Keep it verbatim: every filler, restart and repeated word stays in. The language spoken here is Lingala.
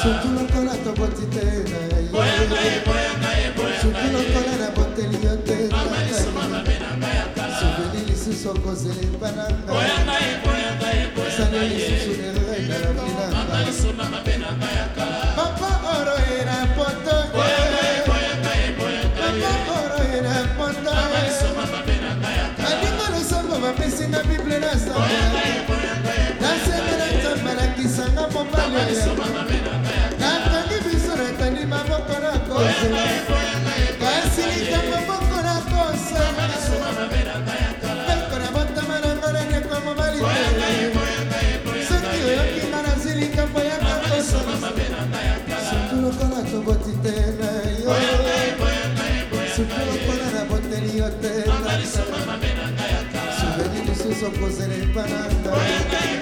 Surtout lokola toboti te na yo. Surtout lokola na boteli yo te na yo. Souveni lisusu okozele pananga. Sani lisusu nere na la minanga. Papa oro era poto. Papa oro era poto. Adinga no samba mapesi na Bible na samba. Nasema na tamba na kisanga mobali. Natangi biso natani maboko na kose. Kasi nikamba maboko na kose. Beko na bota marangora ne kwa mobali. Soki oyoki na nazili kampo ya kakosa. Surtout lokola toboti te na yo. Surtout lokola na boteli yo te na yo. Souveni lisusu okozele pananga.